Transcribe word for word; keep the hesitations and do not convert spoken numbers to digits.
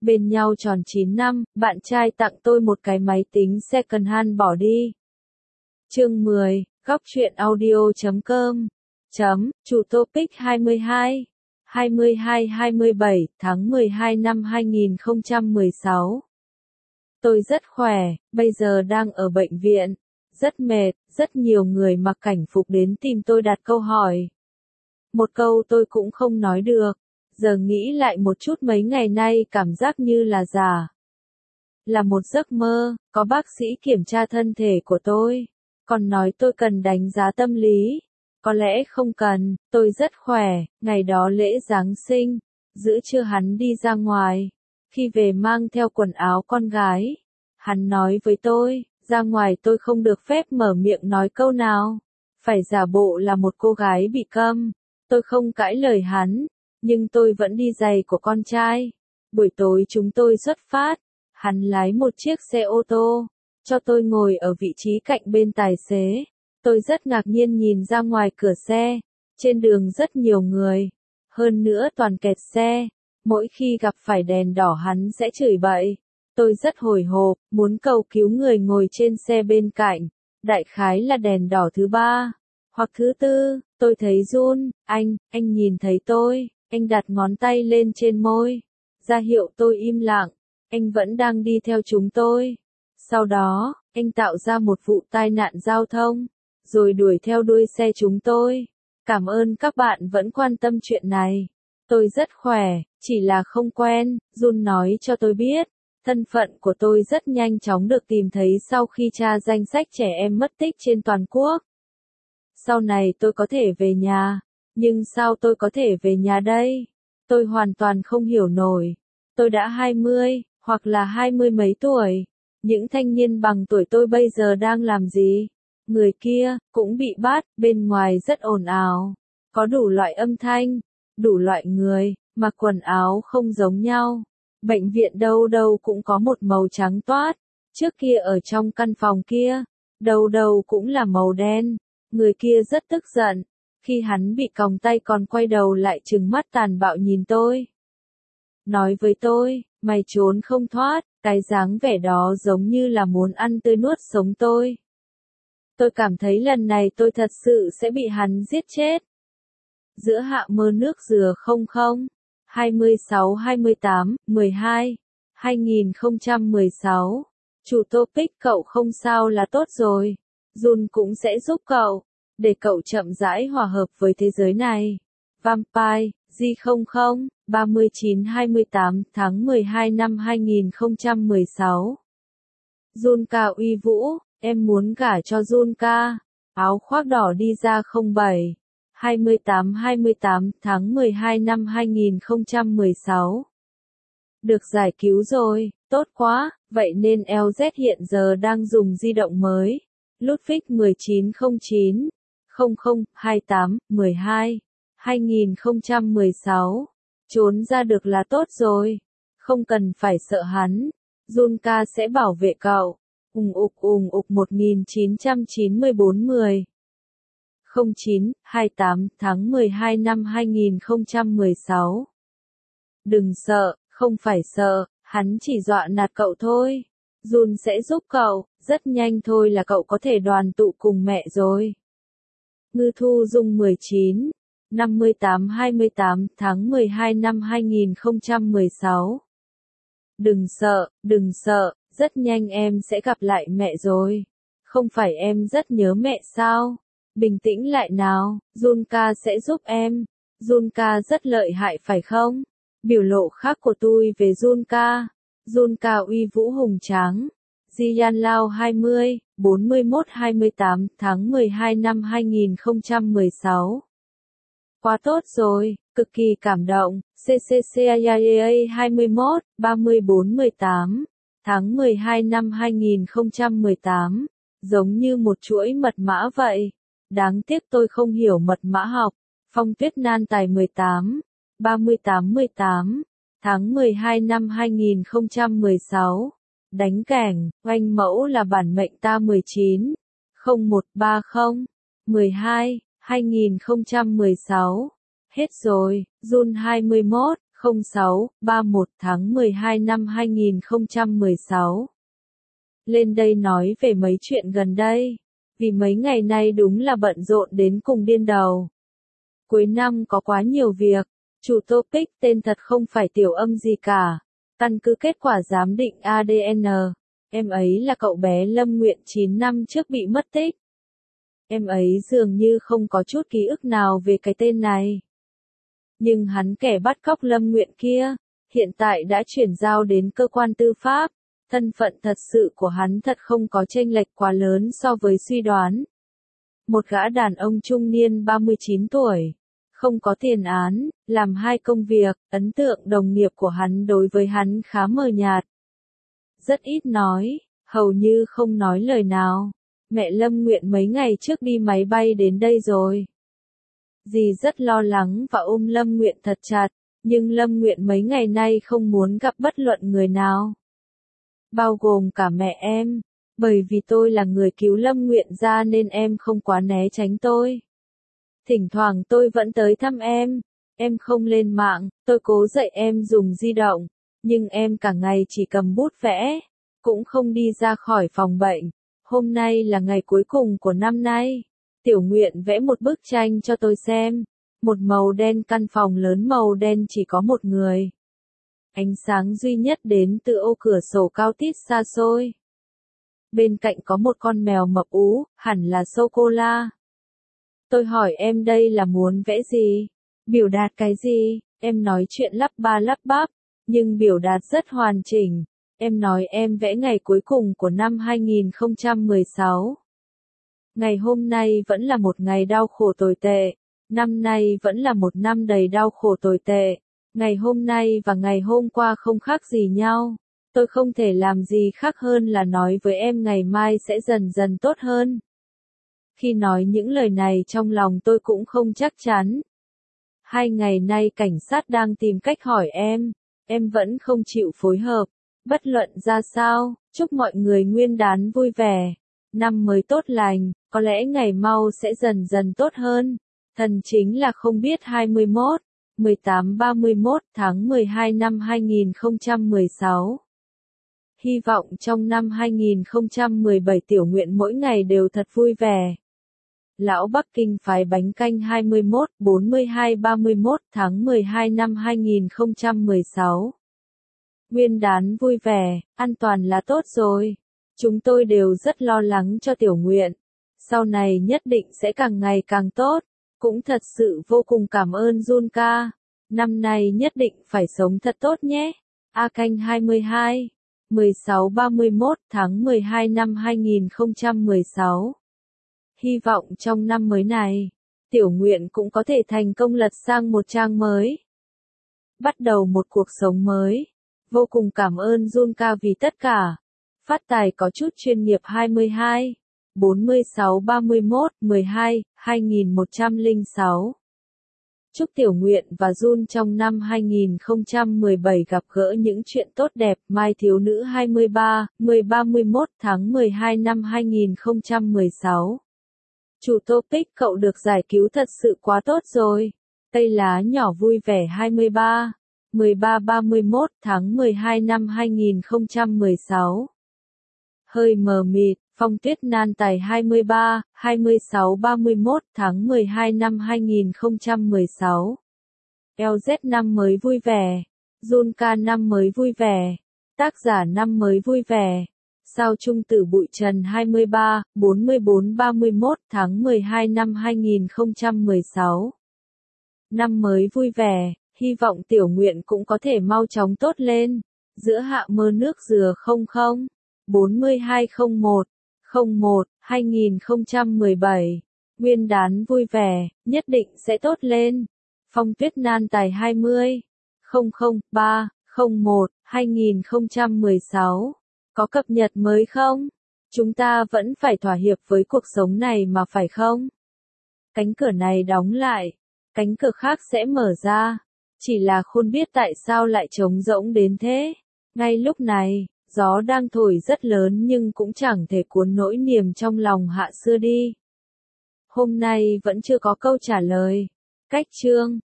Bên nhau tròn chín năm, bạn trai tặng tôi một cái máy tính second hand bỏ đi. Chương mười, góc truyện audio chấm com. Chấm, chủ topic hai mươi hai. hai mươi hai hai mươi bảy tháng mười hai năm hai nghìn không trăm mười sáu. Tôi rất khỏe, bây giờ đang ở bệnh viện. Rất mệt, rất nhiều người mặc cảnh phục đến tìm tôi đặt câu hỏi. Một câu tôi cũng không nói được. Giờ nghĩ lại một chút mấy ngày nay cảm giác như là giả. Là một giấc mơ, có bác sĩ kiểm tra thân thể của tôi. Còn nói tôi cần đánh giá tâm lý. Có lẽ không cần, tôi rất khỏe, ngày đó lễ Giáng sinh, giữa trưa hắn đi ra ngoài. Khi về mang theo quần áo con gái. Hắn nói với tôi, ra ngoài tôi không được phép mở miệng nói câu nào. Phải giả bộ là một cô gái bị câm. Tôi không cãi lời hắn, nhưng tôi vẫn đi giày của con trai. Buổi tối chúng tôi xuất phát, hắn lái một chiếc xe ô tô, cho tôi ngồi ở vị trí cạnh bên tài xế. Tôi rất ngạc nhiên nhìn ra ngoài cửa xe, trên đường rất nhiều người, hơn nữa toàn kẹt xe. Mỗi khi gặp phải đèn đỏ hắn sẽ chửi bậy. Tôi rất hồi hộp, muốn cầu cứu người ngồi trên xe bên cạnh. Đại khái là đèn đỏ thứ ba, hoặc thứ tư, tôi thấy Jun, anh, anh nhìn thấy tôi, anh đặt ngón tay lên trên môi, ra hiệu tôi im lặng, anh vẫn đang đi theo chúng tôi. Sau đó, anh tạo ra một vụ tai nạn giao thông, rồi đuổi theo đuôi xe chúng tôi. Cảm ơn các bạn vẫn quan tâm chuyện này. Tôi rất khỏe, chỉ là không quen, Jun nói cho tôi biết. Thân phận của tôi rất nhanh chóng được tìm thấy sau khi tra danh sách trẻ em mất tích trên toàn quốc. Sau này tôi có thể về nhà, nhưng sao tôi có thể về nhà đây? Tôi hoàn toàn không hiểu nổi. Tôi đã hai mươi, hoặc là hai mươi mấy tuổi. Những thanh niên bằng tuổi tôi bây giờ đang làm gì? Người kia, cũng bị bắt, bên ngoài rất ồn ào. Có đủ loại âm thanh, đủ loại người, mặc quần áo không giống nhau. Bệnh viện đâu đâu cũng có một màu trắng toát. Trước kia ở trong căn phòng kia, đâu đâu cũng là màu đen. Người kia rất tức giận. Khi hắn bị còng tay còn quay đầu lại trừng mắt tàn bạo nhìn tôi. Nói với tôi, mày trốn không thoát, cái dáng vẻ đó giống như là muốn ăn tươi nuốt sống tôi. Tôi cảm thấy lần này tôi thật sự sẽ bị hắn giết chết. Giữa hạ mơ nước dừa không không, hai mươi sáu hai mươi tám, mười hai, hai nghìn không trăm mười sáu. Chủ topic cậu không sao là tốt rồi. Jun cũng sẽ giúp cậu, để cậu chậm rãi hòa hợp với thế giới này. Vampire, G không không, ba mươi chín hai mươi tám tháng mười hai năm hai nghìn không trăm mười sáu. Junka uy vũ, em muốn gả cho Junka. Áo khoác đỏ đi ra không bảy. hai mươi tám hai mươi tám tháng mười hai năm hai nghìn không trăm mười sáu. Được giải cứu rồi, tốt quá, vậy nên L Z hiện giờ đang dùng di động mới. Ludwig mười chín không chín, không không, hai tám, mười hai, hai nghìn không trăm mười sáu. Trốn ra được là tốt rồi. Không cần phải sợ hắn. Junka sẽ bảo vệ cậu. Ùng ục ùng ục một nghìn chín trăm chín mươi bốn mười. không chín, hai mươi tám tháng mười hai năm hai nghìn không trăm mười sáu. Đừng sợ, không phải sợ, hắn chỉ dọa nạt cậu thôi. Jun sẽ giúp cậu, rất nhanh thôi là cậu có thể đoàn tụ cùng mẹ rồi. Ngư Thu Dung mười chín, năm mươi tám hai mươi tám tháng mười hai năm hai nghìn không trăm mười sáu. Đừng sợ, đừng sợ, rất nhanh em sẽ gặp lại mẹ rồi. Không phải em rất nhớ mẹ sao? Bình tĩnh lại nào, Junka sẽ giúp em. Junka rất lợi hại phải không? Biểu lộ khác của tôi về Junka. Junka uy vũ hùng tráng. Jian Lao hai mươi, bốn mươi mốt hai mươi tám tháng mười hai năm hai nghìn không trăm mười sáu. Quá tốt rồi, cực kỳ cảm động. xê xê xê a a hai mươi mốt, ba mươi bốn mười tám tháng mười hai năm hai nghìn không trăm mười tám. Giống như một chuỗi mật mã vậy. Đáng tiếc tôi không hiểu mật mã học. Phong Tuyết Nan Tài mười tám, ba mươi tám mười tám tháng mười hai năm hai nghìn không trăm mười sáu. Đánh kẻng, oanh mẫu là bản mệnh ta mười chín, không một ba không, mười hai, hai nghìn không trăm mười sáu. Hết rồi, Jun hai mươi mốt, không sáu ba mốt tháng mười hai năm hai nghìn không trăm mười sáu. Lên đây nói về mấy chuyện gần đây, vì mấy ngày nay đúng là bận rộn đến cùng điên đầu. Cuối năm có quá nhiều việc, chủ topic tên thật không phải Tiểu Âm gì cả. Căn cứ kết quả giám định a đê en, em ấy là cậu bé Lâm Nguyện chín năm trước bị mất tích. Em ấy dường như không có chút ký ức nào về cái tên này. Nhưng hắn kẻ bắt cóc Lâm Nguyện kia, hiện tại đã chuyển giao đến cơ quan tư pháp. Thân phận thật sự của hắn thật không có chênh lệch quá lớn so với suy đoán. Một gã đàn ông trung niên ba mươi chín tuổi, không có tiền án, làm hai công việc, ấn tượng đồng nghiệp của hắn đối với hắn khá mờ nhạt. Rất ít nói, hầu như không nói lời nào. Mẹ Lâm Nguyện mấy ngày trước đi máy bay đến đây rồi. Dì rất lo lắng và ôm Lâm Nguyện thật chặt, nhưng Lâm Nguyện mấy ngày nay không muốn gặp bất luận người nào. Bao gồm cả mẹ em, bởi vì tôi là người cứu Lâm Nguyện ra nên em không quá né tránh tôi. Thỉnh thoảng tôi vẫn tới thăm em, em không lên mạng, tôi cố dạy em dùng di động, nhưng em cả ngày chỉ cầm bút vẽ, cũng không đi ra khỏi phòng bệnh. Hôm nay là ngày cuối cùng của năm nay. Tiểu Nguyện vẽ một bức tranh cho tôi xem. Một màu đen, căn phòng lớn màu đen chỉ có một người. Ánh sáng duy nhất đến từ ô cửa sổ cao tít xa xôi. Bên cạnh có một con mèo mập ú, hẳn là sô-cô-la. Tôi hỏi em đây là muốn vẽ gì? Biểu đạt cái gì? Em nói chuyện lắp ba lắp bắp, nhưng biểu đạt rất hoàn chỉnh. Em nói em vẽ ngày cuối cùng của năm hai nghìn không trăm mười sáu. Ngày hôm nay vẫn là một ngày đau khổ tồi tệ. Năm nay vẫn là một năm đầy đau khổ tồi tệ. Ngày hôm nay và ngày hôm qua không khác gì nhau. Tôi không thể làm gì khác hơn là nói với em ngày mai sẽ dần dần tốt hơn. Khi nói những lời này trong lòng tôi cũng không chắc chắn. Hai ngày nay cảnh sát đang tìm cách hỏi em. Em vẫn không chịu phối hợp. Bất luận ra sao, chúc mọi người Nguyên đán vui vẻ. Năm mới tốt lành, có lẽ ngày mau sẽ dần dần tốt hơn. Thần chính là không biết hai mươi mốt, mười tám ba mươi mốt tháng mười hai năm hai nghìn không trăm mười sáu. Hy vọng trong năm hai nghìn không trăm mười bảy Tiểu Nguyện mỗi ngày đều thật vui vẻ. Lão Bắc Kinh phái bánh canh hai mươi mốt, bốn mươi hai ba mươi mốt tháng mười hai năm hai nghìn không trăm mười sáu. Nguyên đán vui vẻ, an toàn là tốt rồi. Chúng tôi đều rất lo lắng cho Tiểu Nguyện. Sau này nhất định sẽ càng ngày càng tốt. Cũng thật sự vô cùng cảm ơn Jun ca. Năm nay nhất định phải sống thật tốt nhé. A Canh hai mươi hai, mười sáu ba mươi mốt tháng mười hai năm hai nghìn không trăm mười sáu. Hy vọng trong năm mới này, Tiểu Nguyện cũng có thể thành công lật sang một trang mới. Bắt đầu một cuộc sống mới. Vô cùng cảm ơn Jun ca vì tất cả. Phát tài có chút chuyên nghiệp hai mươi hai, bốn mươi sáu ba mươi mốt, mười hai, hai nghìn một trăm lẻ sáu. Chúc Tiểu Nguyện và Jun trong năm hai nghìn không trăm mười bảy gặp gỡ những chuyện tốt đẹp. Mai thiếu nữ hai mươi ba, mười ba mươi mốt tháng mười hai năm hai nghìn không trăm mười sáu. Chủ topic cậu được giải cứu thật sự quá tốt rồi. Cây lá nhỏ vui vẻ hai mươi ba, mười ba ba mươi mốt tháng mười hai năm hai nghìn không trăm mười sáu. Hơi mờ mịt, Phong Tuyết nan tài hai mươi ba, hai mươi sáu ba mươi mốt tháng mười hai năm hai nghìn không trăm mười sáu. lờ dét năm mới vui vẻ. Jun ca năm mới vui vẻ. Tác giả năm mới vui vẻ. Sao Trung Tử Bụi Trần hai mươi ba, bốn mươi bốn ba mươi mốt tháng mười hai năm hai nghìn không trăm mười sáu. Năm mới vui vẻ, hy vọng Tiểu Nguyện cũng có thể mau chóng tốt lên. Giữa hạ mơ nước dừa không không, bốn mươi hai không một, không một, hai nghìn không trăm mười bảy. Nguyên đán vui vẻ, nhất định sẽ tốt lên. Phong Tuyết nan tài hai mươi, không không ba, không một, hai nghìn không trăm mười sáu. Có cập nhật mới không? Chúng ta vẫn phải thỏa hiệp với cuộc sống này mà phải không? Cánh cửa này đóng lại, cánh cửa khác sẽ mở ra. Chỉ là không biết tại sao lại trống rỗng đến thế. Ngay lúc này, gió đang thổi rất lớn nhưng cũng chẳng thể cuốn nỗi niềm trong lòng hạ xưa đi. Hôm nay vẫn chưa có câu trả lời. Cách chương